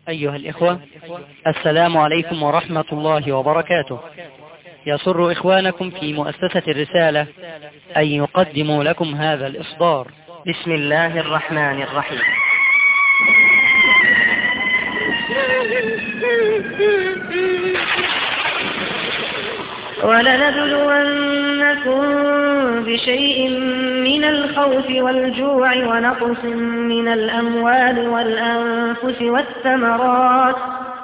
أيها الإخوة، السلام عليكم ورحمة الله وبركاته. يسر إخوانكم في مؤسسة الرسالة أن يقدموا لكم هذا الإصدار. بسم الله الرحمن الرحيم. ولنبلونكم بشيء من الخوف والجوع ونقص من الأموال والأنفس والثمرات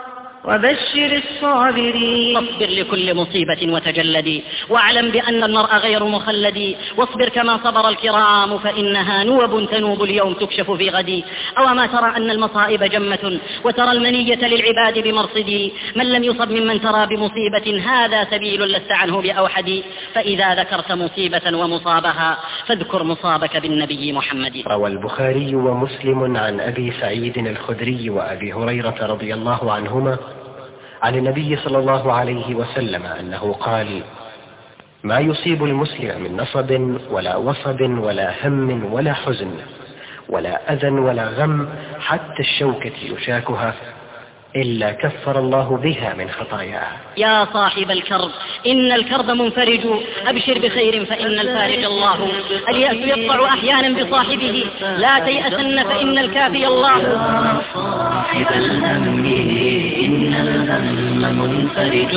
وبشر الصابرين. فاصبر لكل مصيبة وتجلدي، واعلم بأن المرء غير مخلد، واصبر كما صبر الكرام فإنها نوب تنوب اليوم تكشف في غدي. أو ما ترى أن المصائب جمة وترى المنية للعباد بمرصدي، من لم يصب ممن ترى بمصيبة هذا سبيل لست عنه بأوحد. فإذا ذكرت مصيبة ومصابها فاذكر مصابك بالنبي محمد. روى البخاري ومسلم عن أبي سعيد الخدري وأبي هريرة رضي الله عنهما عن النبي صلى الله عليه وسلم أنه قال: ما يصيب المسلم من نصب ولا وصب ولا هم ولا حزن ولا أذى ولا غم حتى الشوكة يشاكها إلا كفر الله بها من خطاياها. يا صاحب الكرب إن الكرب منفرج، أبشر بخير فإن الفارج الله. اليأس يقطع أحيانا بصاحبه، لا تيأسن فإن الكافي الله. يا صاحب الهم إن الهم منفرج،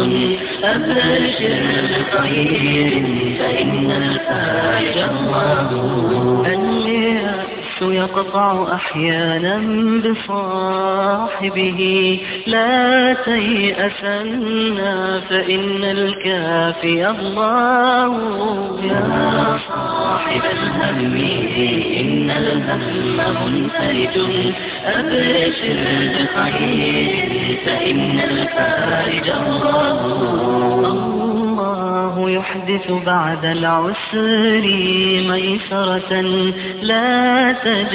أبشر بخير فإن الفارج الله. اليأس يقطع أحيانا بصاحبه، لا تيأسن فإن الكافي الله. يا صاحب الهم إن الهم منفرج، أبشر بخير فإن الفارج الله. الله يحدث بعد العسر ميسرة، لا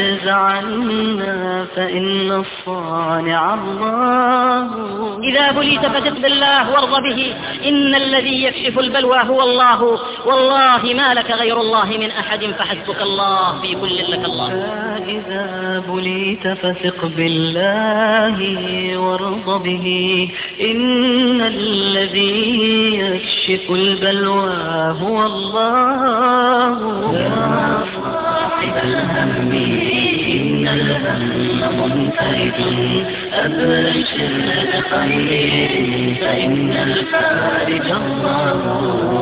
تجزعن فإن الصانع الله. إذا بليت فثق بالله وارض به، إن الذي يكشف البلوى هو الله. والله ما لك غير الله من أحد فحسبك الله في كل لك الله. إذا بليت فثق بالله وارض به، إن الذي يكشف البلوى هو الله. يا صاحب الهم إن الهم منفرج، أبشر بخير فإن الفارج الله.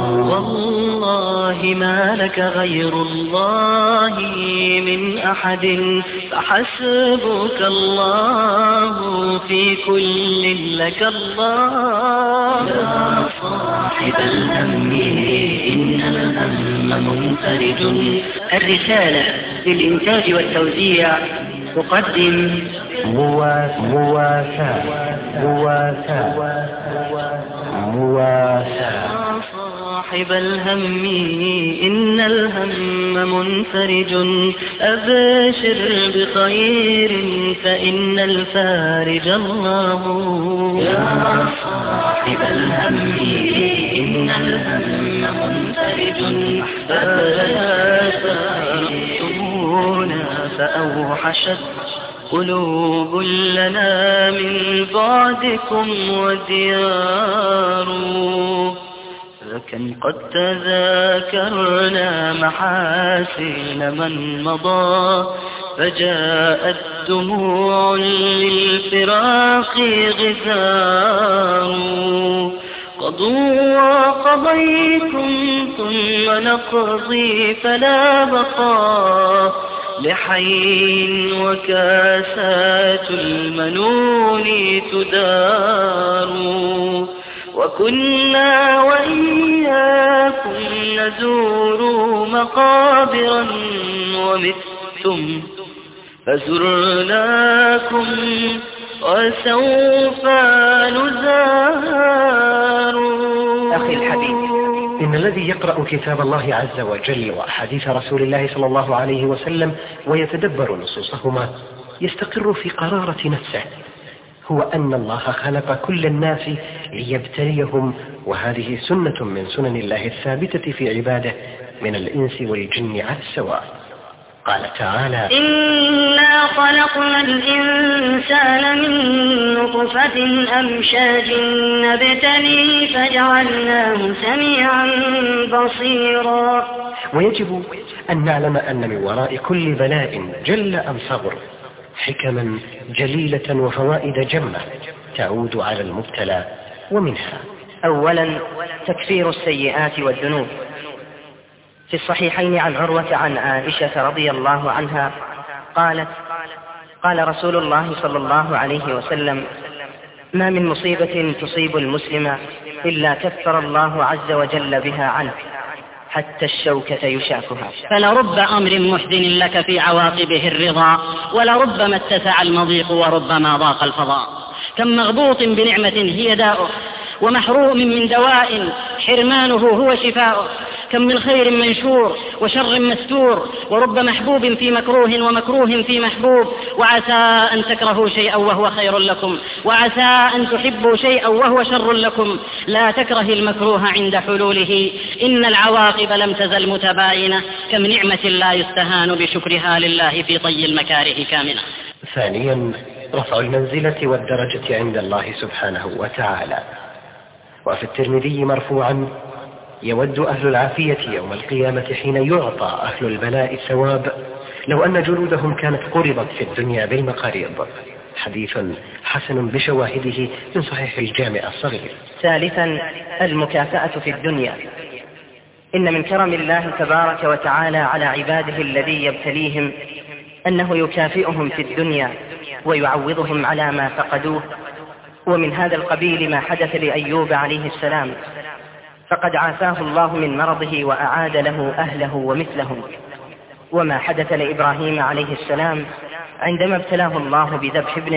والله ما لك غير الله من أحد فحسبك الله في كل لك الله. يا صاحب الهم إن الهم منفرج. الرسالة للإنتاج والتوزيع تقدم مواساة. صاحب الهم إن الهم منفرج، أبشر بخير فإن الفارج الله. يا صاحب الهم إن الهم منفرج، أبشرتمونا فأوحشت قلوب لنا من بعدكم وديار. فكم قد تذاكرنا محاسن من مضى، فجاءت دموع للفراق غزار. قضوا وقضيتم ثم نقضي فلا بقى لحي، وكاسات المنون تدار. وكنا وإياكم نزور مقابرا ومتم فزرناكم وسوف نزار. أخي الحبيب، إن الذي يقرأ كتاب الله عز وجل وأحاديث رسول الله صلى الله عليه وسلم ويتدبر نصوصهما يستقر في قرارة نفسه، هو أن الله خلق كل الناس ليبتليهم، وهذه سنة من سنن الله الثابتة في عباده من الإنس والجن على السواء. قال تعالى: إنا خلقنا الإنسان الإنسان من نطفة أمشاج نبتليه فجعلناه سميعا بصيرا. ويجب أن نعلم أن من وراء كل بلاء جل أم صغر حكما جليلة وفوائد جمة تعود على المبتلى، ومنها: أولا تكفير السيئات والذنوب. في الصحيحين عن عروة عن عائشة رضي الله عنها قالت: قال رسول الله صلى الله عليه وسلم: ما من مصيبة تصيب المسلم إلا كفر الله عز وجل بها عنه حتى الشوكة يشاكها. فلرب أمر محزن لك في عواقبه الرضا، ولربما اتسع المضيق وربما ضاق الفضاء. كم مغبوط بنعمة هي داؤه، ومحروم من دواء حرمانه هو شفاؤه. كم من خير منشور وشر مستور، ورب محبوب في مكروه ومكروه في محبوب. وعسى أن تكرهوا شيئا وهو خير لكم، وعسى أن تحبوا شيئا وهو شر لكم. لا تكره المكروه عند حلوله، إن العواقب لم تزل متباينة. كم نعمة لا يستهان بشكرها لله في طي المكاره كامنة. ثانيا رفع المنزلة والدرجة عند الله سبحانه وتعالى. وفي الترمذي مرفوعا: يود أهل العافية يوم القيامة حين يعطى أهل البلاء الثواب لو أن جلودهم كانت قرضت في الدنيا بالمقاريض. حديث حسن بشواهده من صحيح الجامع الصغير. ثالثا المكافأة في الدنيا. إن من كرم الله تبارك وتعالى على عباده الذي يبتليهم أنه يكافئهم في الدنيا ويعوضهم على ما فقدوه. ومن هذا القبيل ما حدث لأيوب عليه السلام، فقد عافاه الله من مرضه وأعاد له أهله ومثلهم. وما حدث لإبراهيم عليه السلام عندما ابتلاه الله بذبح ابنه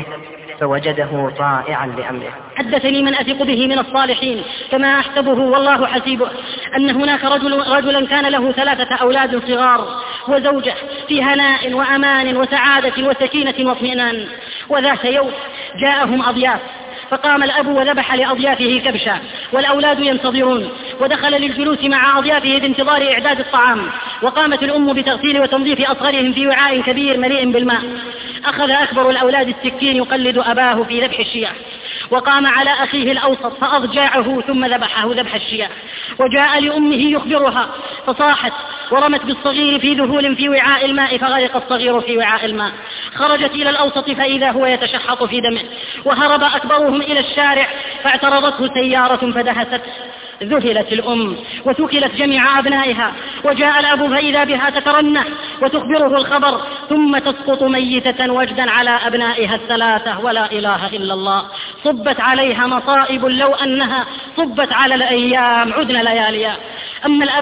فوجده طائعا لأمره. حدثني من أثق به من الصالحين كما أحسبه والله حسيبه أن هناك رجلا كان له 3 أولاد صغار وزوجة في هناء وأمان وسعادة وسكينة واطمئنان. وذات يوم جاءهم أضياف، فقام الأب وذبح لأضيافه كبشا والأولاد ينتظرون، ودخل للجلوس مع أضيافه بانتظار إعداد الطعام. وقامت الأم بتغسيل وتنظيف أصغرهم في وعاء كبير مليء بالماء. أخذ أكبر الأولاد السكين يقلد أباه في ذبح الشياه، وقام على أخيه الأوسط فأضجعه ثم ذبحه ذبح الشياه. وجاء لأمه يخبرها فصاحت ورمت بالصغير في ذهول في وعاء الماء فغرق الصغير في وعاء الماء. خرجت إلى الأوسط فإذا هو يتشحط في دمه، وهرب أكبرهم إلى الشارع فاعترضته سيارة فدهست. ذهلت الأم وثكلت جميع أبنائها، وجاء الأب فإذا بها تترنح وتخبره الخبر، ثم تسقط ميتة وجدا على أبنائها 3 ولا إله إلا الله. صبت عليها مصائب لو أنها صبت على الأيام عدن لياليا. أما الأب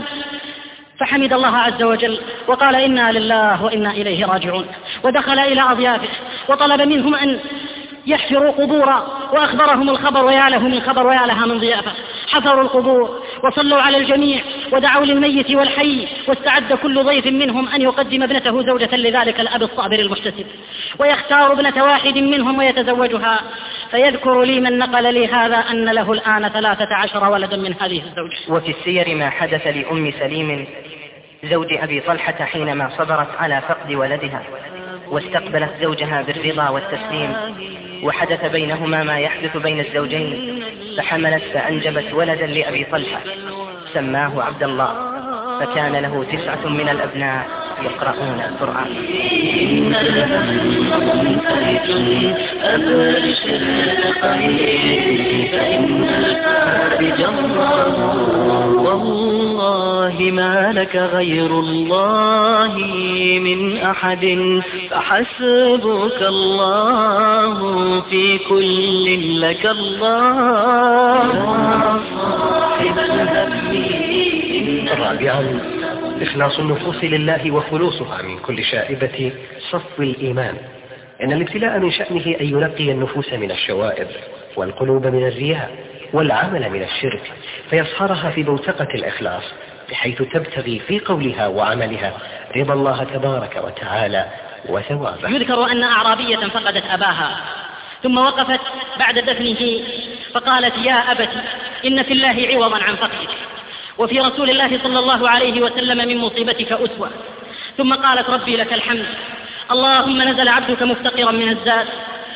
فحمد الله عز وجل وقال: إنا لله وإنا إليه راجعون. ودخل إلى أضيافه وطلب منهم أن يحفروا قبورا، وأخبرهم الخبر ويا له من خبر ويا لها من ضيافة. حفروا القبور وصلوا على الجميع ودعوا للميت والحي، واستعد كل ضيف منهم أن يقدم ابنته زوجة لذلك الأب الصابر المحتسب، ويختار ابنة واحد منهم ويتزوجها. فيذكر لي من نقل لي هذا أن له الآن 13 ولدا من هذه الزوجة. وفي السير ما حدث لأم سليم زوج أبي طلحة حينما صبرت على فقد ولدها واستقبلت زوجها بالرضا والتسليم، وحدث بينهما ما يحدث بين الزوجين، فحملت فأنجبت ولدا لأبي طلحة سماه عبد الله، فكان له 9 من الأبناء يقرؤون القرآن. والله ما لك غير الله من أحد، فحسبك الله في كل لك الله. رابعا إخلاص النفوس لله وخلوصها من كل شائبة صف الإيمان. إن الابتلاء من شأنه أن ينقي النفوس من الشوائب والقلوب من الرياء والعمل من الشرك، فيصهرها في بوتقة الإخلاص بحيث تبتغي في قولها وعملها رضا الله تبارك وتعالى وثوابه. يذكر أن أعرابية فقدت أباها ثم وقفت بعد دفنه فقالت: يا أبت إن في الله عوضا عن فقدك، وفي رسول الله صلى الله عليه وسلم من مصيبتك أسوة. ثم قالت: ربي لك الحمد، اللهم نزل عبدك مفتقرا من الزاد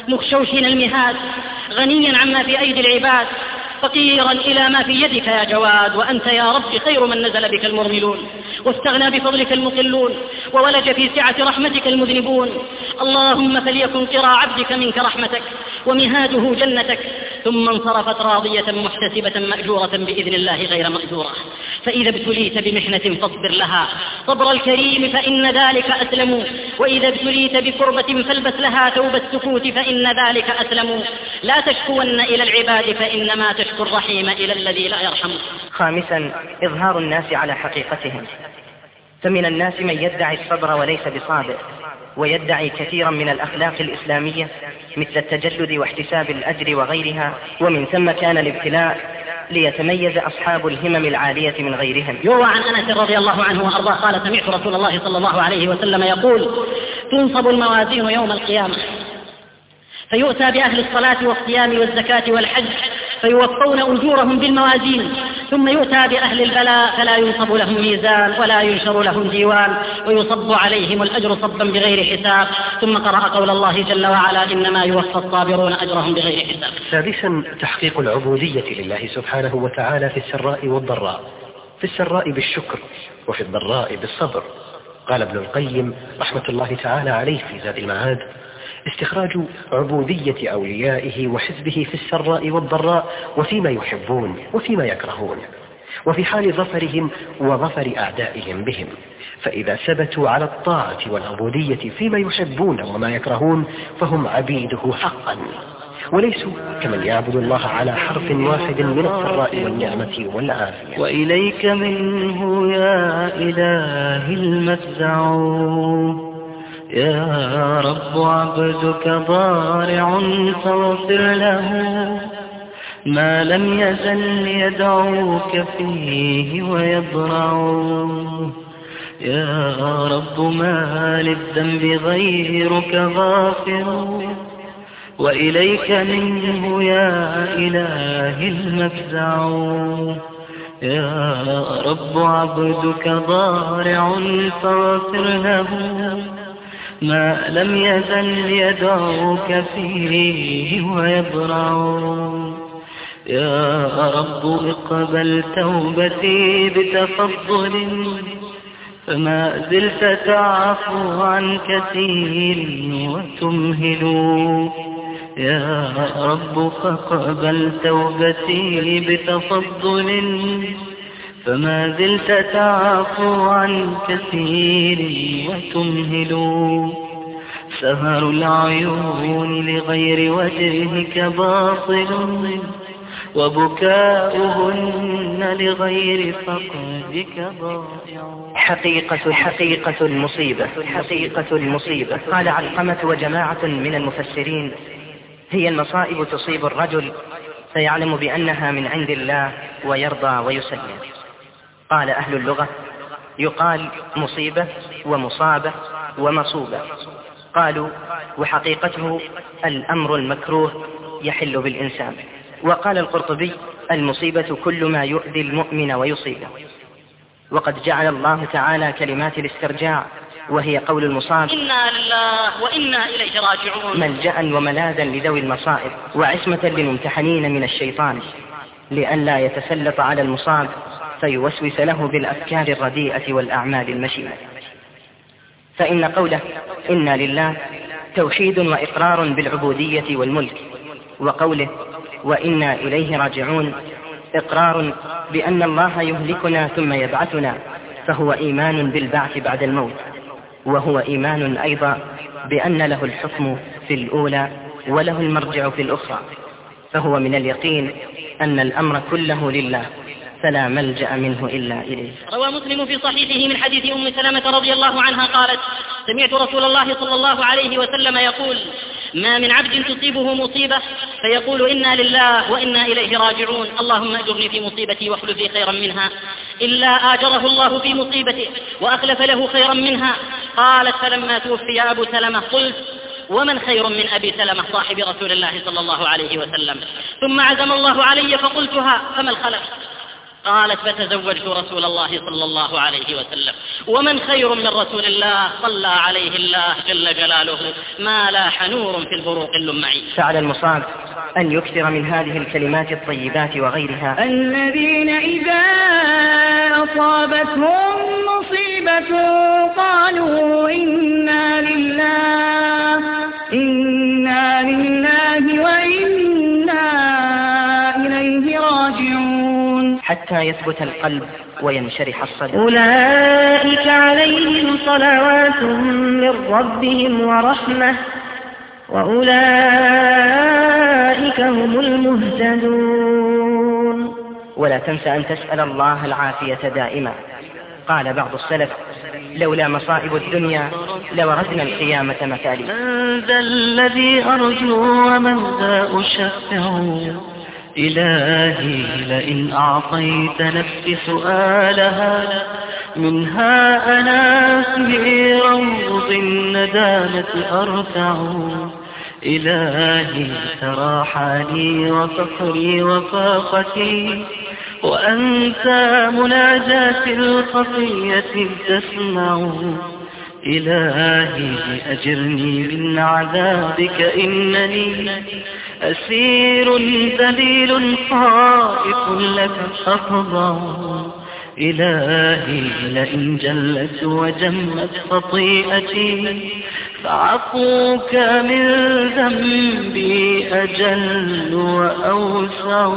مخشوشين المهاد، غنيا عما في أيدي العباد، فقيرا إلى ما في يدك يا جواد، وأنت يا رب خير من نزل بك المرملون، واستغنى بفضلك المقلون، وولج في سعة رحمتك المذنبون. اللهم فليكن قرى عبدك منك رحمتك ومهاده جنتك، ثم انصرفت راضية محتسبة مأجورة بإذن الله غير مأجورة. فإذا ابتليت بمحنة فاصبر لها صبر الكريم فإن ذلك أسلم، وإذا ابتليت بكربة فالبس لها ثوب السكوت فإن ذلك أسلم. لا تشكون إلى العباد فإنما تشكو الرحيم إلى الذي لا يرحم. خامسا، إظهار الناس على حقيقتهم. فمن الناس من يدعي الصبر وليس بصابر، ويدعي كثيرا من الأخلاق الإسلامية مثل التجلد واحتساب الأجر وغيرها، ومن ثم كان الابتلاء ليتميز أصحاب الهمم العالية من غيرهم. يروى عن أنس رضي الله عنه وأرضاه قال: سمعت رسول الله صلى الله عليه وسلم يقول: تنصب الموازين يوم القيامة، فيؤتى بأهل الصلاة والصيام والزكاة والحج فيوفون أجورهم بالموازين، ثم يؤتى بأهل البلاء فلا ينصب لهم ميزان ولا ينشر لهم ديوان، ويصب عليهم الأجر صبا بغير حساب. ثم قرأ قول الله جل وعلا: إنما يوفى الصابرون أجرهم بغير حساب. سادسا، تحقيق العبودية لله سبحانه وتعالى في السراء والضراء، في السراء بالشكر وفي الضراء بالصبر. قال ابن القيم رحمة الله تعالى عليه في زاد المعاد: استخراج عبودية أوليائه وحزبه في السراء والضراء، وفيما يحبون وفيما يكرهون، وفي حال ظفرهم وظفر أعدائهم بهم. فإذا ثبتوا على الطاعة والعبودية فيما يحبون وما يكرهون فهم عبيده حقا، وليسوا كمن يعبد الله على حرف واحد من السراء والنعمة والعافية. وإليك منه يا إلهي المفزع، يا رب عبدك ضارع فاغفر له، ما لم يزل يدعوك فيه ويضرع. يا رب ما للذنب غيرك غافر، وإليك منه يا إلهي المفزع، يا رب عبدك ضارع فاغفر له، ما لم يزل يدعوك فيه ويضرع. يا رب اقبل توبتي بتفضل، فما زلت تعفو عن كثير وتمهل. يا رب فاقبل توبتي بتفضل، فما زلت تعفو عن كثير وتمهل. سهر العيون لغير وجهك باطل، وبكاؤهن لغير فقدك ضائع. حقيقة المصيبة. قال علقمة وجماعة من المفسرين: هي المصائب تصيب الرجل فيعلم بأنها من عند الله ويرضى ويسلم. قال أهل اللغة: يقال مصيبة ومصابة ومصوبة. قالوا: وحقيقته الأمر المكروه يحل بالإنسان. وقال القرطبي: المصيبة كل ما يؤذي المؤمن ويصيبه. وقد جعل الله تعالى كلمات الاسترجاع وهي قول المصاب: إنا لله وإنا إليه راجعون، ملجأ وملاذا لذوي المصائب، وعصمة للممتحنين من الشيطان لئلا يتسلط على المصاب فيوسوس له بالأفكار الرديئة والأعمال المشينة. فإن قوله إنا لله توحيد وإقرار بالعبودية والملك، وقوله وإنا إليه راجعون إقرار بأن الله يهلكنا ثم يبعثنا، فهو إيمان بالبعث بعد الموت، وهو إيمان أيضا بأن له الحكم في الأولى وله المرجع في الأخرى. فهو من اليقين أن الأمر كله لله، فلا ملجأ منه إلا إليه. روى مسلم في صحيحه من حديث أم سلمة رضي الله عنها قالت: سمعت رسول الله صلى الله عليه وسلم يقول: ما من عبد تصيبه مصيبة فيقول إنا لله وإنا إليه راجعون، اللهم أجرني في مصيبتي واخلف لي خيرا منها، إلا آجره الله في مصيبته وأخلف له خيرا منها. قالت: فلما توفي أبو سلمة قلت: ومن خير من أبي سلمة صاحب رسول الله صلى الله عليه وسلم؟ ثم عزم الله علي فقلتها، فما الخلف؟ قالت فتزوجت رسول الله صلى الله عليه وسلم. ومن خير من رسول الله صلى عليه الله جل جلاله ما لاح نور في البروق اللمعي. فعلى المصاب أن يكثر من هذه الكلمات الطيبات وغيرها. الذين إذا أصابتهم مصيبة قالوا إنا لله وإنا إليه راجعون، حتى يثبت القلب وينشرح الصدر. أولئك عليهم صلوات من ربهم ورحمة وأولئك هم المهتدون. ولا تنسى أن تسأل الله العافية دائما. قال بعض السلف: لولا مصائب الدنيا لوردنا القيامة مثالي. من ذا الذي أرجو ومن ذا أشفع، إلهي لئن أعطيت نفسي سؤالها، منها أنا في روض الندامة أرتع. إلهي ترى حالي وفقري وفاقتي، وأنت مناجاة الخفية تسمع. إلهي أجرني من عذابك، إنني أسير ذليل خائف لك أخضع. إلهي لئن جلت وجمت خطيئتي، فعفوك من ذنبي أجل وأوسع.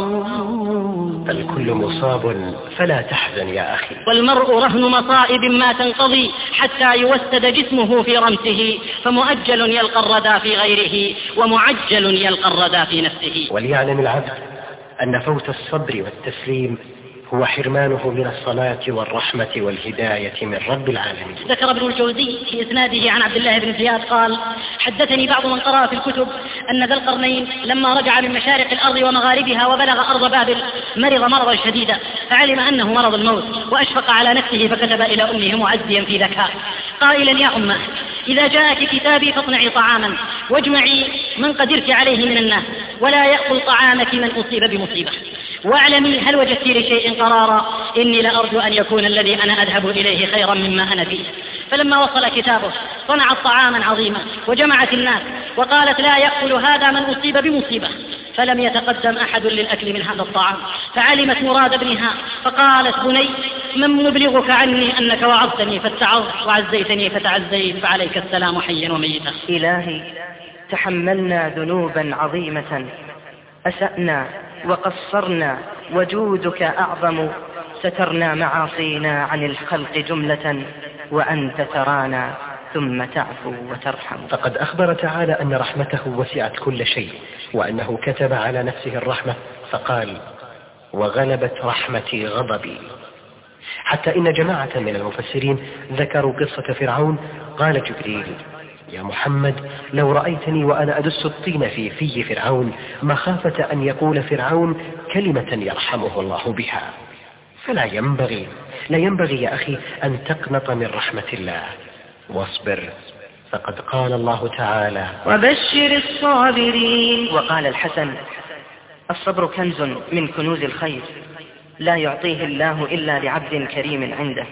الكل مصاب فلا تحزن يا أخي. والمرء رهن مصائب ما تنقضي حتى يوسد جسمه في رمسه، فمؤجل يلقى الردى في غيره ومعجل يلقى الردى في نفسه. وليعلم العبد أن فوت الصبر والتسليم هو حرمانه من الصلاة والرحمة والهداية من رب العالمين. ذكر ابن الجوزي في إسناده عن عبد الله بن زياد قال: حدثني بعض من قرأ في الكتب أن ذا القرنين لما رجع من مشارق الأرض ومغاربها وبلغ أرض بابل مرض مرضا شديدا، فعلم أنه مرض الموت وأشفق على نفسه، فكتب إلى أمه معزيا في ذكاء قائلا: يا أمه، إذا جاءك كتابي فاصنعي طعاما واجمعي من قدرت عليه من الناس، ولا يأكل طعامك من أصيب بمصيبة، واعلمي هل وجدت لشيء قرارا، إني لأرجو أن يكون الذي أنا أذهب إليه خيرا مما أنا فيه. فلما وصل كتابه صنعت طعاما عظيما وجمعت الناس وقالت: لا يأكل هذا من أصيب بمصيبة. فلم يتقدم أحد للأكل من هذا الطعام، فعلمت مراد ابنها فقالت: بني، من مبلغك عني أنك وعظتني فاتعظت وعزيتني فتعزيت، فعليك السلام حيا وميتا. إلهي تحملنا ذنوبا عظيمة، أسأنا وقصرنا وجودك أعظم، سترنا معاصينا عن الخلق جملة، وأنت ترانا ثم تعفو وترحم. فقد أخبر تعالى أن رحمته وسعت كل شيء، وأنه كتب على نفسه الرحمة فقال: وغلبت رحمتي غضبي. حتى إن جماعة من المفسرين ذكروا قصة فرعون. قال جبريل: يا محمد، لو رأيتني وأنا أدس الطين في فرعون مخافة أن يقول فرعون كلمة يرحمه الله بها. فلا ينبغي يا أخي أن تقنط من رحمة الله، واصبر، فقد قال الله تعالى: وبشر الصابرين. وقال الحسن: الصبر كنز من كنوز الخير، لا يعطيه الله إلا لعبد كريم عنده.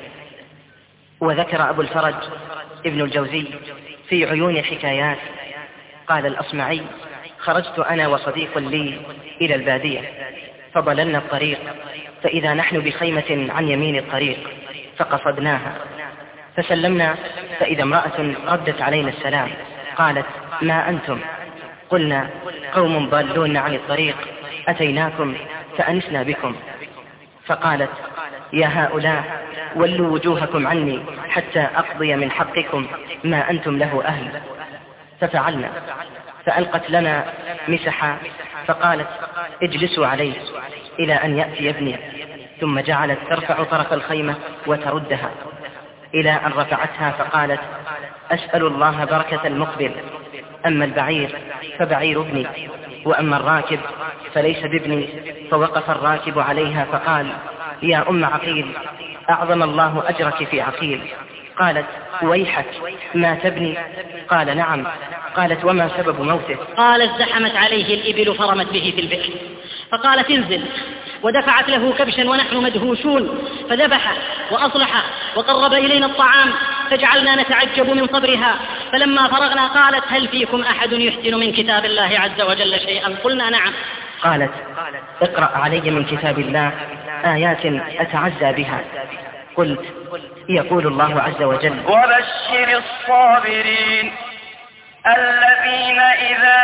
وذكر أبو الفرج ابن الجوزي في عيون حكايات قال الأصمعي: خرجت أنا وصديق لي إلى البادية، فضللنا الطريق، فإذا نحن بخيمة عن يمين الطريق، فقصدناها، فسلمنا، فإذا امرأة ردت علينا السلام، قالت: ما أنتم؟ قلنا: قوم ضالون عن الطريق، أتيناكم فأنسنا بكم. فقالت: يا هؤلاء، ولوا وجوهكم عني حتى أقضي من حقكم ما أنتم له أهل. ففعلنا، فألقت لنا مسحا، فقالت: اجلسوا عليه إلى أن يأتي ابني. ثم جعلت ترفع طرف الخيمة وتردها إلى أن رفعتها، فقالت: أسأل الله بركة المقبل، أما البعير فبعير ابني، وأما الراكب فليس بابني. فوقف الراكب عليها فقال: يا أم عقيل، أعظم الله أجرك في عقيل. قالت: ويحك، ما تبني؟ قال: نعم. قالت: وما سبب موته؟ قال: ازدحمت عليه الإبل فرمت به في البئر، فقالت انزل، ودفعت له كبشا ونحن مدهوشون، فذبح وأصلح وقرب إلينا الطعام، فجعلنا نتعجب من صبرها. فلما فرغنا قالت هل فيكم أحد يحسن من كتاب الله عز وجل شيئا؟ قلنا نعم. قالت اقرأ علي من كتاب الله آيات أتعزى بها. قلت يقول الله عز وجل وبشر الصابرين الذين إذا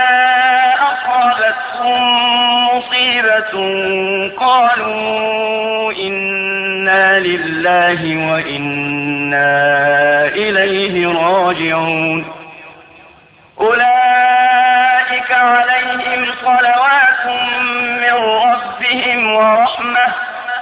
أصابتهم مصيبة قالوا إنا لله وإنا إليه راجعون أولئك عليهم صلوات من ربهم ورحمة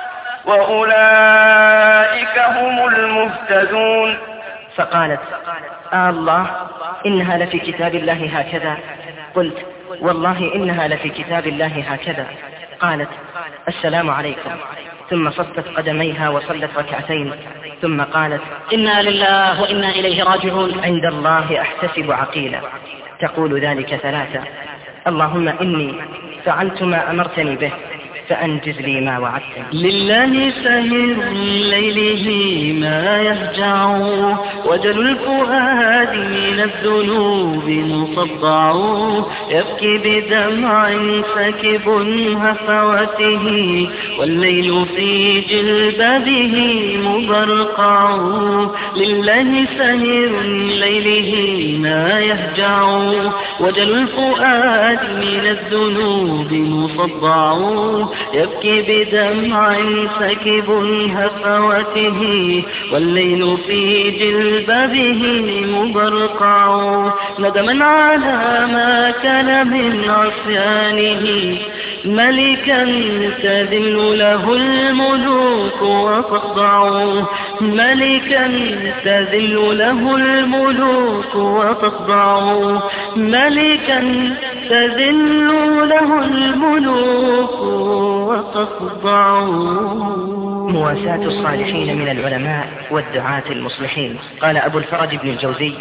وأولئك هم المهتدون. فقالت الله إنها لفي كتاب الله هكذا. قلت والله إنها لفي كتاب الله هكذا. قالت السلام عليكم، ثم صفت قدميها وصلت ركعتين، ثم قالت إنا لله وإنا إليه راجعون. عند الله أحتسب عقيلا. تقول ذلك ثلاثة: اللهم إني فعلت ما أمرتني به فأنجز لي ما وعدتني. لله سهر ليله ما يهجع، وجل الفؤاد من الذنوب مصدع، يبكي بدمع سكب هفوته، والليل في جلبابه مبرقع. لله سهر ليله ما يهجع، وجل الفؤاد من الذنوب مصدع، يبكي بدمع سكب هفوته، والليل في جلبابه مبرقع. ندما على ما كان من عصيانه، ملكا تذل له الملوك وتخضع، ملكا تذل له الملوك وتخضع، ملكا تذل له الملوك وتخضع. مواساة الصالحين من العلماء والدعاة المصلحين. قال أبو الفرج بن الجوزي: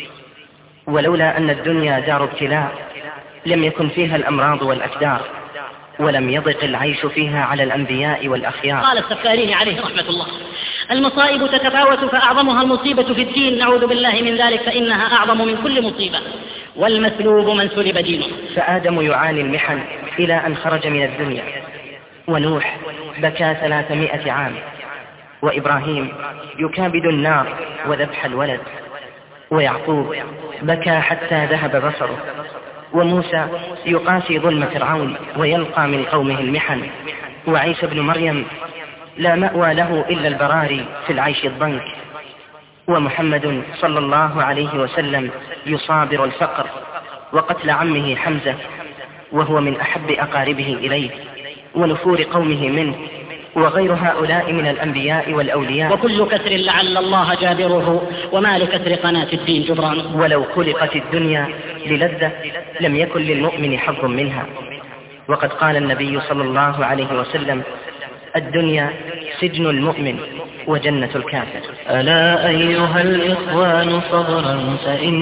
ولولا أن الدنيا دار ابتلاء لم يكن فيها الأمراض والأكدار، ولم يضق العيش فيها على الأنبياء والأخيار. قال السفاريني عليه رحمة الله: المصائب تتفاوت، فأعظمها المصيبة في الدين، نعوذ بالله من ذلك، فإنها أعظم من كل مصيبة، والمسلوب من سلب دينه. فآدم يعاني المحن إلى أن خرج من الدنيا، ونوح بكى 300 عام، وإبراهيم يكابد النار وذبح الولد، ويعقوب بكى حتى ذهب بصره، وموسى يقاسي ظلم فرعون ويلقى من قومه المحن، وعيسى بن مريم لا مأوى له إلا البراري في العيش الضنك، ومحمد صلى الله عليه وسلم يصابر الفقر وقتل عمه حمزة وهو من أحب أقاربه إليه، ونفور قومه منه، وغير هؤلاء من الأنبياء والأولياء. وكل كسر لعل الله جابره، وما لكسر قناة الدين جبران. ولو خلقت الدنيا للذة لم يكن للمؤمن حظ منها. وقد قال النبي صلى الله عليه وسلم: الدنيا سجن المؤمن وجنة الكافر. ألا أيها الإخوان صبرا،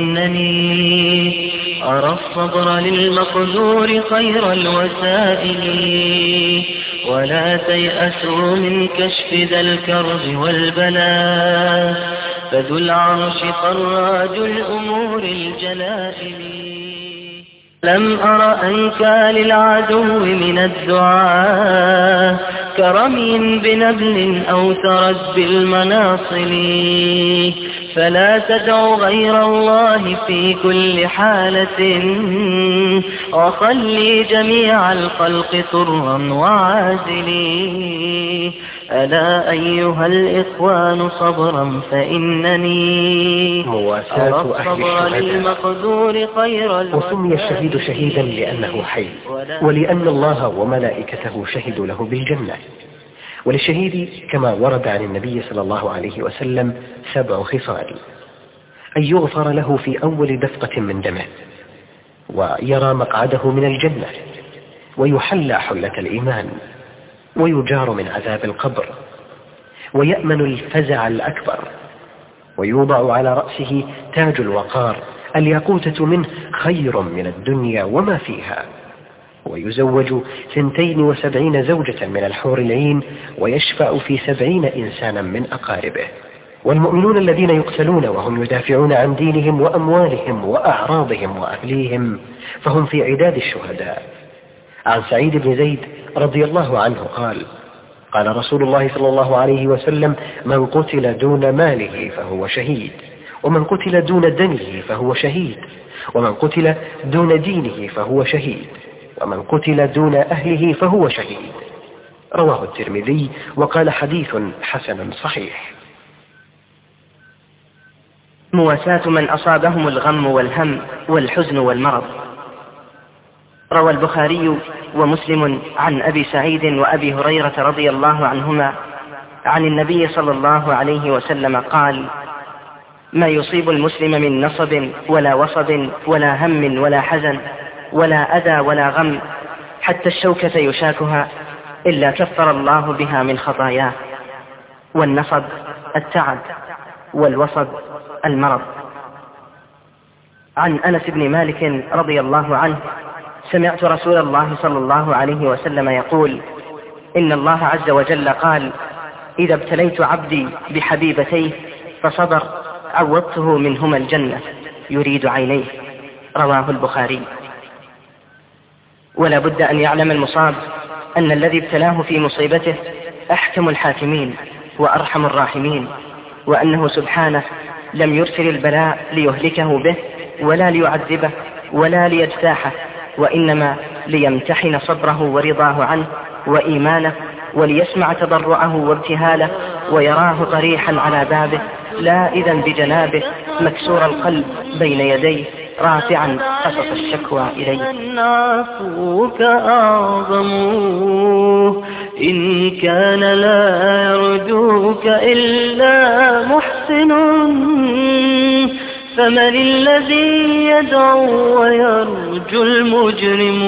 فإنني أرى الصبر للمقدور خير الوسائل، ولا تيأسوا من كشف ذا الكرب والبلاء، فذو العرش فراج الأمور الجلائل. لم أر أنكى للعدو من الدعاء، كرمي بنبل أو ترد بالمناصل، فلا تدع غير الله في كل حالة، وخلي جميع الخلق طرا وعازلي. ألا أيها الإخوان صبرا، فإنني مواساة أهل للمقدور خير. وسمي الشهيد شهيدا لأنه حي، ولأن الله وملائكته شهدوا له بالجنة. وللشهيد كما ورد عن النبي صلى الله عليه وسلم 7 خصال: أن يغفر له في أول دفقة من دمه، ويرى مقعده من الجنة، ويحلى حلة الإيمان، ويجار من عذاب القبر، ويأمن الفزع الأكبر، ويوضع على رأسه تاج الوقار، الياقوتة منه خير من الدنيا وما فيها، ويزوج 72 زوجة من الحور العين، ويشفع في 70 إنسانا من أقاربه. والمؤمنون الذين يقتلون وهم يدافعون عن دينهم وأموالهم وأعراضهم وأهليهم فهم في عداد الشهداء. عن سعيد بن زيد رضي الله عنه قال: قال رسول الله صلى الله عليه وسلم: من قتل دون ماله فهو شهيد، ومن قتل دون دمه فهو شهيد، ومن قتل دون دينه فهو شهيد، ومن قتل دون أهله فهو شهيد. رواه الترمذي وقال: حديث حسن صحيح. مواساة من أصابهم الغم والهم والحزن والمرض. روى البخاري ومسلم عن أبي سعيد وأبي هريرة رضي الله عنهما عن النبي صلى الله عليه وسلم قال: ما يصيب المسلم من نصب ولا وصب ولا هم ولا حزن ولا أذى ولا غم حتى الشوكة يشاكها إلا كفر الله بها من خطاياه. والنصب التعب، والوصب المرض. عن أنس بن مالك رضي الله عنه: سمعت رسول الله صلى الله عليه وسلم يقول: إن الله عز وجل قال: إذا ابتليت عبدي بحبيبتيه فصبر عوضته منهما الجنة، يريد عينيه. رواه البخاري. ولا بد أن يعلم المصاب أن الذي ابتلاه في مصيبته أحكم الحاكمين وأرحم الراحمين، وأنه سبحانه لم يرسل البلاء ليهلكه به ولا ليعذبه ولا ليجتاحه، وإنما ليمتحن صبره ورضاه عنه وإيمانه، وليسمع تضرعه وابتهاله ويراه طريحا على بابه لا إذن بجنابه، مكسور القلب بين يديه رافعا قصص الشكوى إليه. عفوك أعظم إن كان لا يرجوك إلا محسن، فمن الذي يدعو ويرجو المجرم؟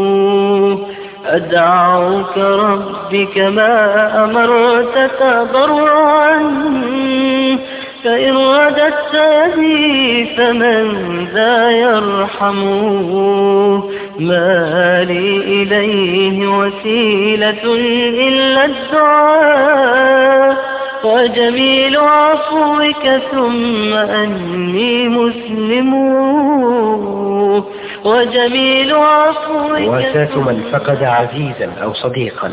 أدعوك ربي كما أمرت تضرعا، فإن رددت يدي فمن ذا يرحم؟ ما لي إليه وسيلة إلا الدعاء، وجميل عفوك ثم أني مسلم، وجميل عفوك. مواساة من فقد عزيزا أو صديقا.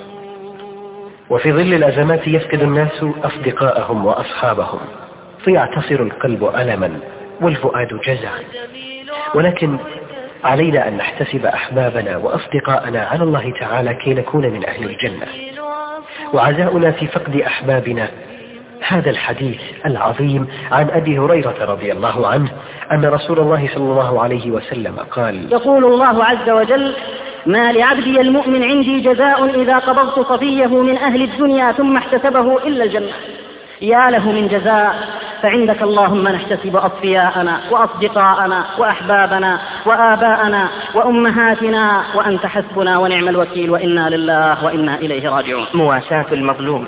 وفي ظل الأزمات يفقد الناس أصدقاءهم وأصحابهم، فيعتصر القلب ألما والفؤاد جزعا، ولكن علينا أن نحتسب أحبابنا وأصدقاءنا على الله تعالى كي نكون من أهل الجنة. وعزاؤنا في فقد أحبابنا هذا الحديث العظيم عن أبي هريرة رضي الله عنه أن رسول الله صلى الله عليه وسلم قال: يقول الله عز وجل: ما لعبدي المؤمن عندي جزاء إذا قبضت صفيه من أهل الدنيا ثم احتسبه إلا الجنة. يا له من جزاء، فعندك اللهم نحتسب أصفياءنا وأصدقاءنا وأحبابنا وآباءنا وأمهاتنا، وأنت حسبنا ونعم الوكيل، وإنا لله وإنا إليه راجعون. مواساة المظلوم.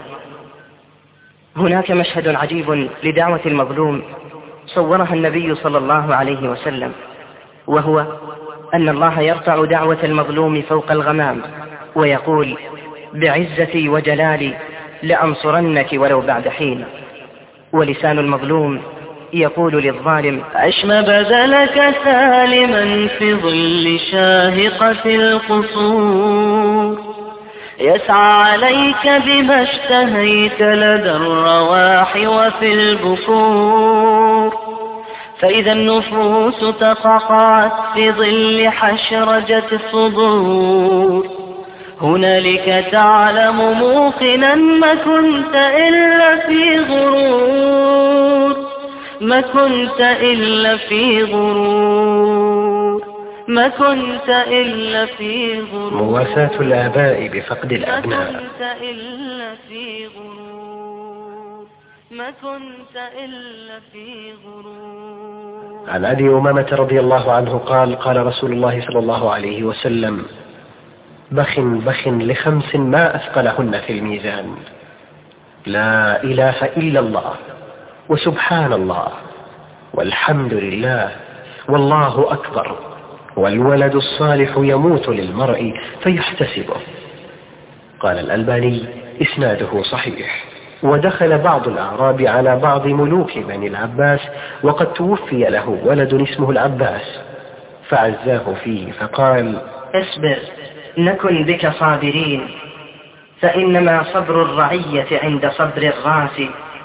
هناك مشهد عجيب لدعوة المظلوم صورها النبي صلى الله عليه وسلم، وهو أن الله يرفع دعوة المظلوم فوق الغمام ويقول: بعزتي وجلالي لأنصرنك ولو بعد حين. ولسان المظلوم يقول للظالم: أشم بذلك سالما في ظل شاهقة القصور، يسعى عليك بما اشتهيت لدى الرواح وفي البكور، فإذا النفوس تقطعت في ظل حشرجة الصدور، هنالك تعلم موقنا ما كنت إلا في غرور، ما كنت إلا في غرور، ما كنت إلا في غرور. مواساة الآباء بفقد الأبناء. ما كنت إلا في غرور، ما كنت إلا في غرور. عن أبي أمامة رضي الله عنه قال: قال رسول الله صلى الله عليه وسلم: بخ بخ ل5 ما أثقلهن في الميزان: لا إله إلا الله، وسبحان الله، والحمد لله، والله أكبر، والولد الصالح يموت للمرء فيحتسبه. قال الألباني: إسناده صحيح. ودخل بعض الأعراب على بعض ملوك بني العباس وقد توفي له ولد اسمه العباس، فعزاه فيه فقال: اصبر نكن بك صابرين، فإنما صبر الرعية عند صبر الراس،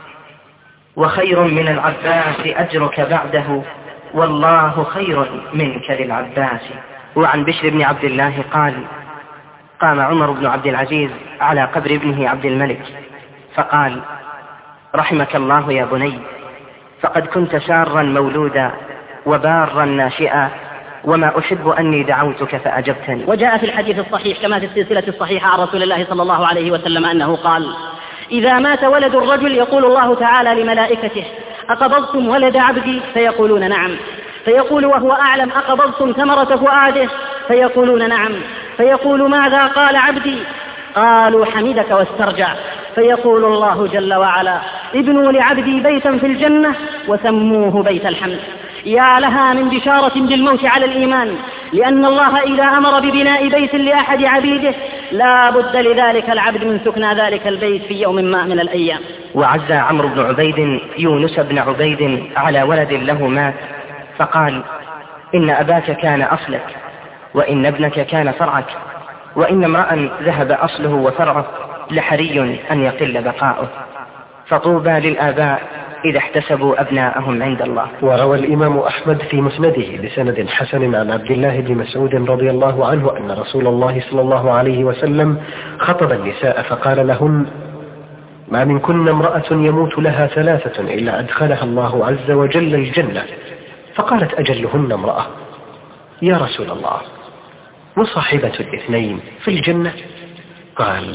وخير من العباس أجرك بعده، والله خير منك للعباس. وعن بشر بن عبد الله قال: قام عمر بن عبد العزيز على قبر ابنه عبد الملك فقال: رحمك الله يا بني، فقد كنت سارا مولودا وبارا ناشئا، وما أحب أني دعوتك فأجبتني. وجاء في الحديث الصحيح كما في السلسلة الصحيحة عن رسول الله صلى الله عليه وسلم أنه قال: إذا مات ولد الرجل يقول الله تعالى لملائكته: أقبضتم ولد عبدي؟ فيقولون نعم. فيقول وهو أعلم: أقبضتم ثمرة فؤاده؟ فيقولون نعم. فيقول: ماذا قال عبدي؟ قالوا: حمدك واسترجع. فيقول الله جل وعلا: ابنوا لعبدي بيتا في الجنة وسموه بيت الحمد. يا لها من بشارة بالموت على الإيمان، لأن الله إذا أمر ببناء بيت لأحد عبيده لا بد لذلك العبد من سكنى ذلك البيت في يوم ما من الأيام. وعزى عمرو بن عبيد يونس بن عبيد على ولد له مات، فقال: إن أباك كان أصلك، وإن ابنك كان فرعك، وإن امرأ ذهب أصله وفرعه لحري أن يقل بقاؤه، فطوبى للآباء إذا احتسبوا أبناءهم عند الله. وروى الإمام أحمد في مسنده بسند حسن عن عبد الله بن مسعود رضي الله عنه أن رسول الله صلى الله عليه وسلم خطب النساء فقال لهن: ما منكن امرأة يموت لها 3 إلا أدخلها الله عز وجل الجنة. فقالت أجلهن امرأة: يا رسول الله، وصاحبة 2 في الجنة؟ قال: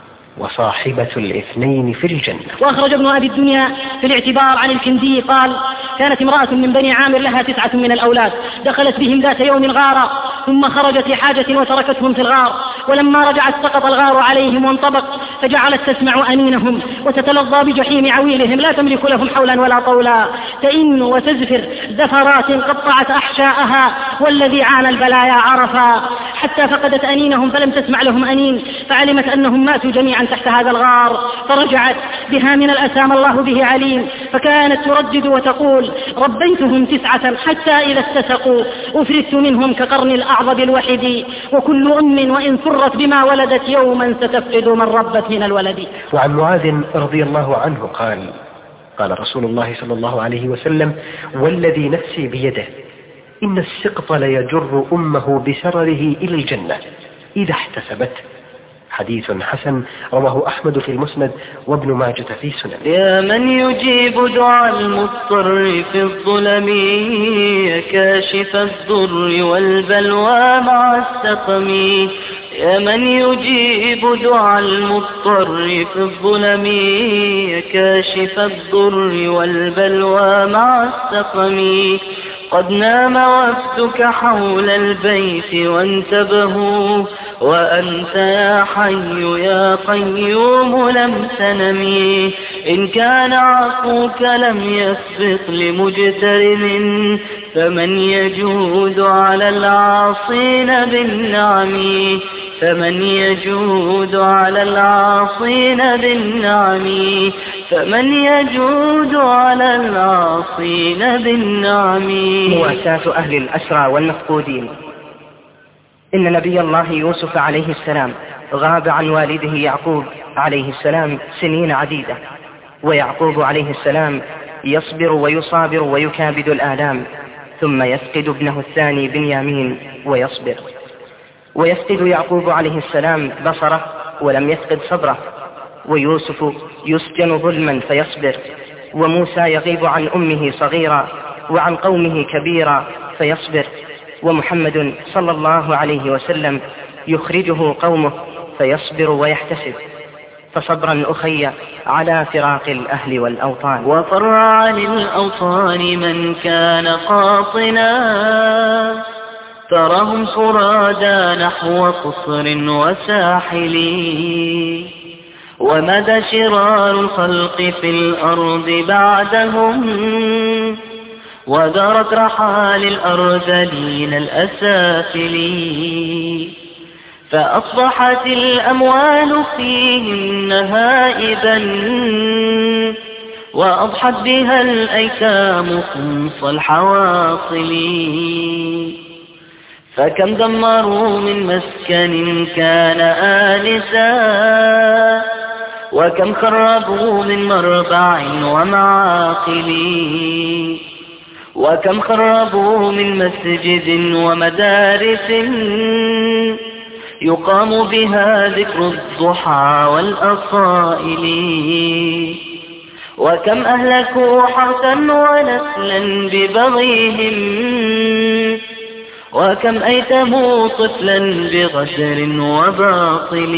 وصاحبة 2 في الجنة. وأخرج ابن أبي الدنيا في الاعتبار عن الكندي قال: كانت امرأة من بني عامر لها 9 من الأولاد، دخلت بهم ذات يوم غارا، ثم خرجت لحاجة وتركتهم في الغار، ولما رجعت سقط الغار عليهم وانطبق، فجعلت تسمع أنينهم وتتلظى بجحيم عويلهم، لا تملك لهم حولا ولا طولا، تئن وتزفر زفرات قطعت أحشاءها، والذي عانى البلايا عرفا، حتى فقدت أنينهم فلم تسمع لهم أنين، فعلمت أنهم ماتوا جميعا تحت هذا الغار، فرجعت بها من الأسى ما الله به عليم، فكانت تردد وتقول: ربيتهم 9 حتى إذا استسقوا أفردت منهم كقرن الأعضب الوحيد، وكل أم وإن سرت بما ولدت يوما ستفقد من ربت من الولد. وعن معاذ رضي الله عنه قال: قال رسول الله صلى الله عليه وسلم: والذي نفسي بيده إن السقط ليجر أمه بسرره إلى الجنة إذا احتسبته. حديث حسن رواه أحمد في المسند وابن ماجة في سنن. يا من يجيب دعاء المضطر في الظلم، يا كاشف الضر والبلوى مع السقم، يا من يجيب دعاء المضطر في الظلم، يا كاشف الضر والبلوى مع السقم، قد نام وفدك حول البيت وانتبهوا، وأنت يا حي يا قيوم لم تنمي، إن كان عفوك لم يسبق لمجترم، فمن يجود على العاصين بالنعم، فمن يجود على العاصين بالنعم، فمن يجود على العاصين بالنعم. مواساة أهل الأسرى والمفقودين. إن نبي الله يوسف عليه السلام غاب عن والده يعقوب عليه السلام سنين عديدة، ويعقوب عليه السلام يصبر ويصابر ويكابد الآلام، ثم يفقد ابنه الثاني بنيامين ويصبر، ويفقد يعقوب عليه السلام بصره ولم يفقد صبره، ويوسف يسجن ظلما فيصبر، وموسى يغيب عن أمه صغيرا وعن قومه كبيرا فيصبر، ومحمد صلى الله عليه وسلم يخرجه قومه فيصبر ويحتسب، فصبرا أخي على فراق الأهل والأوطان. وفرع للأوطان من كان قاطنا، تراهم فرادا نحو قصر وساحل، ومدى شرار الخلق في الأرض بعدهم، ودارت رحال الأرذلين الأسافلين، فأصبحت الأموال فيهن هائبا، وأضحت بها الأيتام خمص الحواصل. فكم دمروا من مسكن كان آنسا، وكم خربوا من مربع ومعاقل، وكم خربوا من مسجد ومدارس يقام بها ذكر الضحى والأصائل، وكم أهلكوا حرثا ونسلا ببغيهم، وكم أيتموا طفلا بغدر وباطل،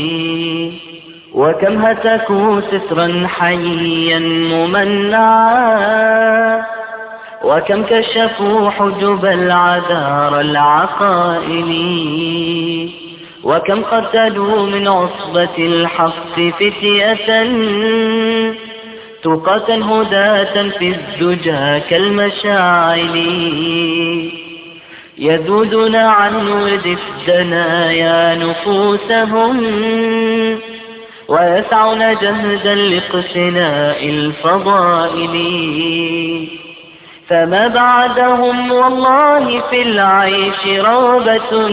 وكم هتكوا سترا حيا ممنعا، وكم كشفوا حجب العذار العقائل، وكم قتلوا من عصبة الحق فتية تقة هداة في الزجا كالمشاعل، يذودون عن ورد الدنايا نفوسهم، ويسعون جهدا لاقتناء الفضائل، فما بعدهم والله في العيش رغبة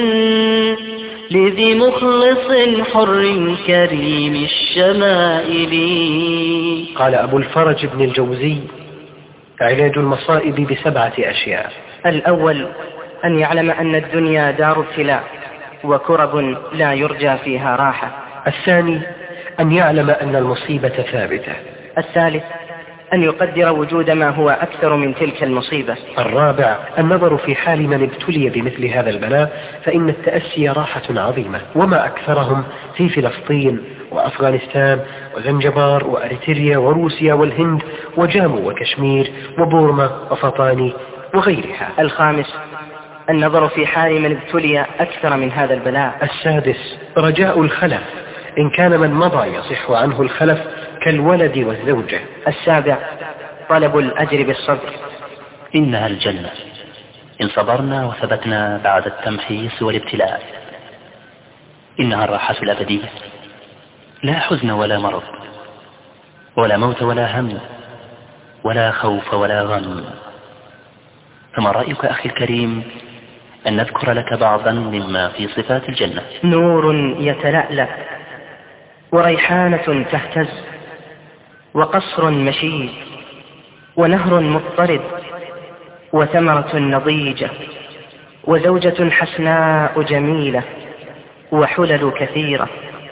لذي مخلص حر كريم الشمائل. قال أبو الفرج بن الجوزي: علاج المصائب ب7 أشياء. الأول أن يعلم أن الدنيا دار ابتلاء وكرب لا يرجى فيها راحة. الثاني أن يعلم أن المصيبة ثابتة. الثالث أن يقدر وجود ما هو أكثر من تلك المصيبة. الرابع النظر في حال من ابتلي بمثل هذا البلاء، فإن التأسي راحة عظيمة، وما أكثرهم في فلسطين وأفغانستان وزنجبار وأريتريا وروسيا والهند وجامو وكشمير وبورما وفطاني وغيرها. الخامس النظر في حال من ابتلي أكثر من هذا البلاء. السادس رجاء الخلف، إن كان من مضى يصح عنه الخلف كالولد والزوجة. السابع طلب الأجر بالصبر. إنها الجنة إن صبرنا وثبتنا بعد التمحيص والابتلاء. إنها الراحة الأبدية، لا حزن ولا مرض ولا موت ولا هم ولا خوف ولا غم. فما رأيك أخي الكريم أن نذكر لك بعضا مما في صفات الجنة؟ نور يتلألأ، وريحانة تهتز، وقصر مشيد، ونهر مضطرد، وثمرة نضيجة، وزوجة حسناء جميلة، وحلل كثيرة،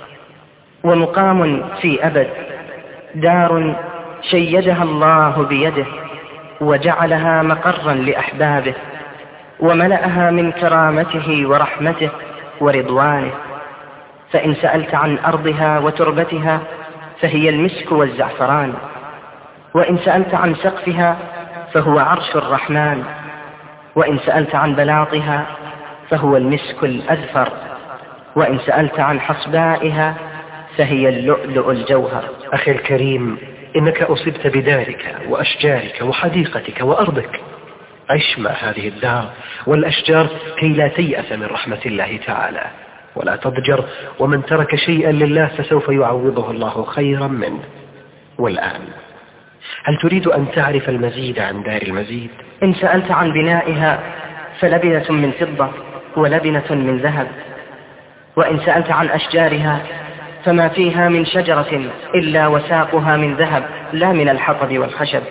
ومقام في أبد، دار شيدها الله بيده وجعلها مقرا لأحبابه، وملأها من كرامته ورحمته ورضوانه. فإن سألت عن أرضها وتربتها فهي المسك والزعفران، وإن سألت عن سقفها فهو عرش الرحمن، وإن سألت عن بلاطها فهو المسك الأزفر، وإن سألت عن حصبائها فهي اللؤلؤ الجوهر. أخي الكريم، إنك أصبت بدارك وأشجارك وحديقتك وأرضك. عش مع هذه الدار والأشجار كي لا تيأس من رحمة الله تعالى، ولا تضجر، ومن ترك شيئا لله فسوف يعوضه الله خيرا منه. والآن هل تريد أن تعرف المزيد عن دار المزيد؟ إن سألت عن بنائها فلبنة من فضة ولبنة من ذهب، وإن سألت عن أشجارها فما فيها من شجرة إلا وساقها من ذهب لا من الحطب والخشب.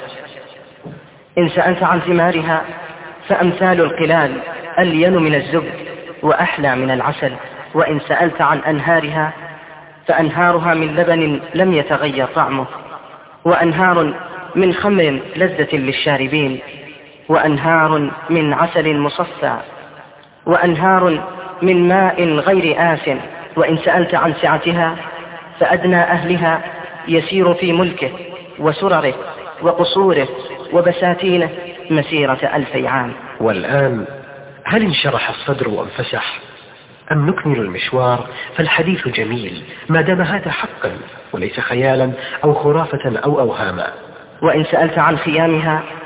إن سألت عن ثمارها فأمثال القلال ألين من الزبد وأحلى من العسل. وإن سألت عن أنهارها فأنهارها من لبن لم يتغير طعمه، وأنهار من خمر لذة للشاربين، وأنهار من عسل مصفى، وأنهار من ماء غير آس. وإن سألت عن سعتها فأدنى أهلها يسير في ملكه وسرره وقصوره وبساتينه مسيرة 1000 عام. والآن هل انشرح الصدر وانفسح أم نكمل المشوار؟ فالحديث جميل ما دام هذا حقا وليس خيالا أو خرافة أو أوهاما. وإن سألت عن خيامها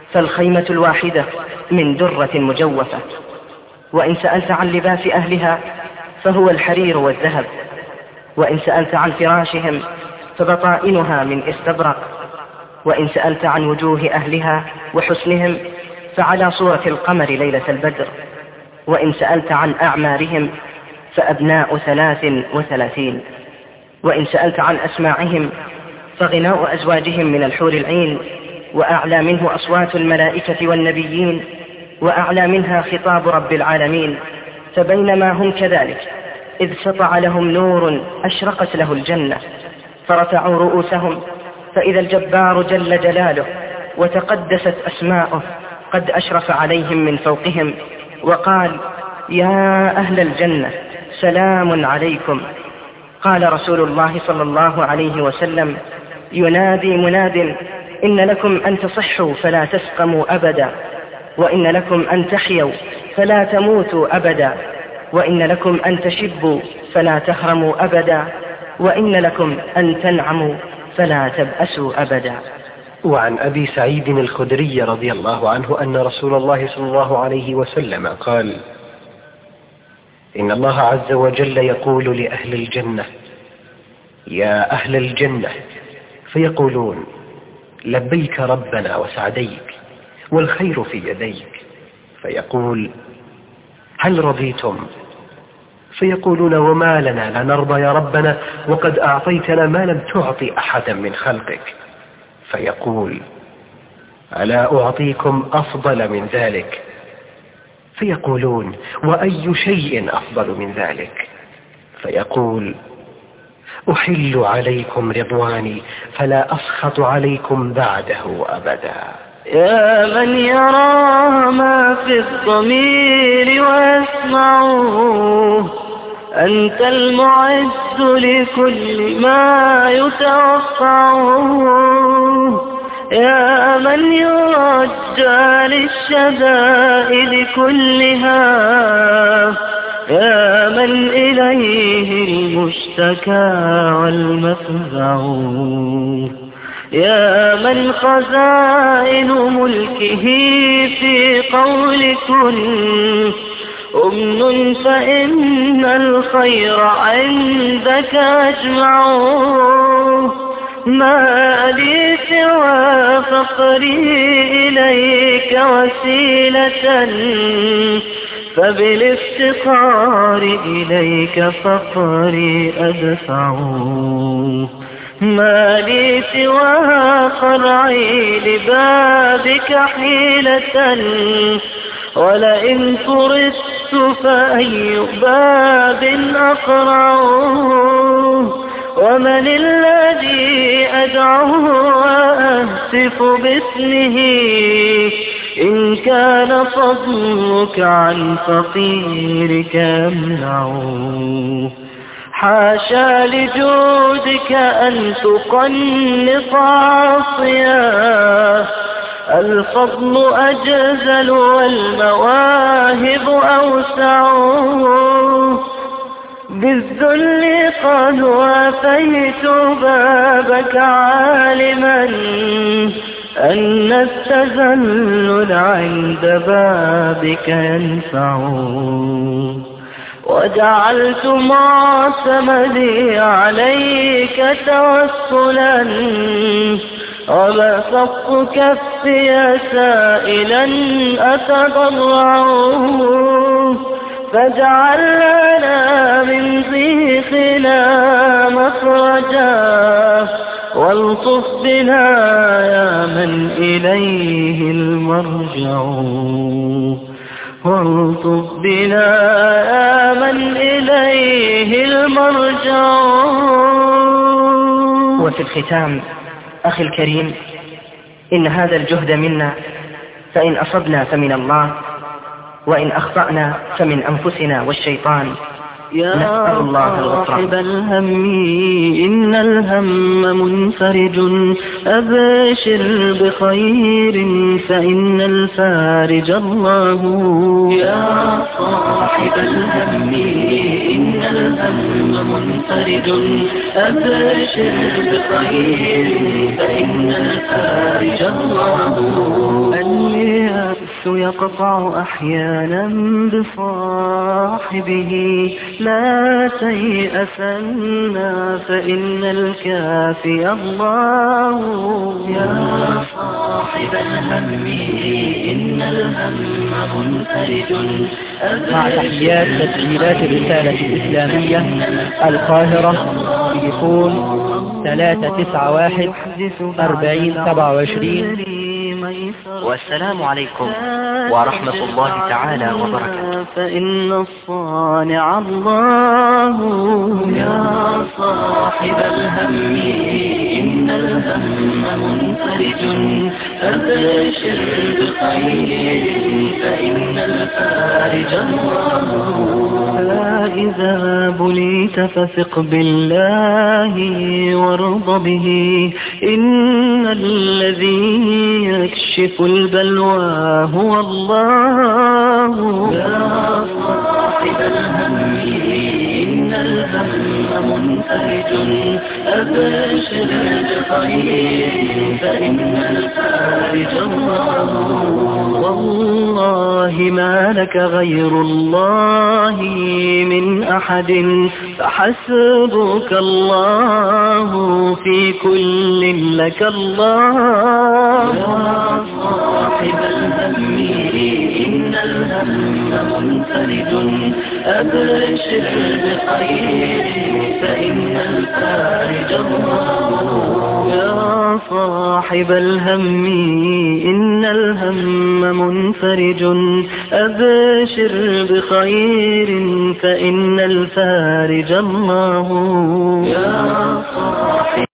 فالخيمة الواحدة من درة مجوفة. وإن سألت عن لباس أهلها فهو الحرير والذهب. وإن سألت عن فراشهم فبطائنها من استبرق. وإن سألت عن وجوه أهلها وحسنهم فعلى صورة القمر ليلة البدر. وإن سألت عن أعمارهم فأبناء 33. وإن سألت عن أسماعهم فغناء أزواجهم من الحور العين، وأعلى منه أصوات الملائكة والنبيين، وأعلى منها خطاب رب العالمين. فبينما هم كذلك إذ سطع لهم نور أشرقت له الجنة، فرفعوا رؤوسهم فإذا الجبار جل جلاله وتقدست أسماؤه قد أشرف عليهم من فوقهم وقال: يا أهل الجنة سلام عليكم. قال رسول الله صلى الله عليه وسلم: ينادي مناد: إن لكم أن تصحوا فلا تسقموا أبدا، وإن لكم أن تحيوا فلا تموتوا أبدا، وإن لكم أن تشبوا فلا تهرموا أبدا، وإن لكم أن تنعموا فلا تبأسوا أبدا. وعن أبي سعيد الخدري رضي الله عنه أن رسول الله صلى الله عليه وسلم قال: إن الله عز وجل يقول لأهل الجنة: يا أهل الجنة، فيقولون: لبيك ربنا وسعديك والخير في يديك. فيقول: هل رضيتم؟ فيقولون: وما لنا لا نرضى يا ربنا وقد أعطيتنا ما لم تعطي أحدا من خلقك. فيقول: ألا أعطيكم أفضل من ذلك؟ فيقولون: وأي شيء أفضل من ذلك؟ فيقول: أحل عليكم رضواني فلا أسخط عليكم بعده أبدا. يا من يرى ما في الضمير ويسمعه، أنت المعز لكل ما يتوقعه. يا من يرجى للشدائد كلها، يا من إليه المشتكى والمفزع. يا من خزائن ملكه في قول كن أمن، فإن الخير عندك أجمع. ما لي سوى فقري إليك وسيلة، فبالافتقار إليك فقري أدفع. ما لي سوى قرعي لبابك حيلة، ولئن فرست فأي باب أقرع. ومن الذي أدعوه وأهتف باسمه، إن كان فضلك عن فقيرك يمنع. حاشا لجودك أن تقنط عاصيا، الفضل أجزل والمواهب أوسع. بالذل قد وافيت بابك عالما أن التذلل عند بابك ينفع. وجعلت معتمدي عليك توسلا، وبسطت كفي سائلا أتضرع. فاجعل لنا من ضيقنا مخرجا، والطف بنا يا من إليه المرجع. والطف بنا يا من إليه المرجع. وفي الختام أخي الكريم، إن هذا الجهد منا، فإن أصبنا فمن الله، وإن أخطأنا فمن أنفسنا والشيطان. يا صاحب الهم إن الهم منفرج، أبشر بخير فإن الفارج الله. يا صاحب الهم إن فإن الهم منفرج أبشر بخير فإن الفارج الله. اليأس يقطع أحيانا بصاحبه لا تيأسن فإن الكافي الله. يا صاحب الهم إن الهم منفرج. مع تحيات تسجيلات الرسالة الإسلامية القاهرة تليفون 391-4027. والسلام عليكم ورحمة الله تعالى وبركاته. فإن الصانع الله. يا صاحب الهم إن الهم منفرج أبشر بخير فإن الفارج الله. فإذا بليت فثق بالله وارض به إن الذي يكشف البلوى هو الله. يا صاحب الهم إن الهم منفرج أبشر بخير فإن الفارج الله. والله ما لك غير الله من أحد فحسبك الله في كل لك الله. يا صاحب الهم إن الهم منفرج أبشر بخير فإن الفارج الله. يا صاحب الهم إن الهم منفرج أبشر بخير فإن الفارج الله. يا صاحب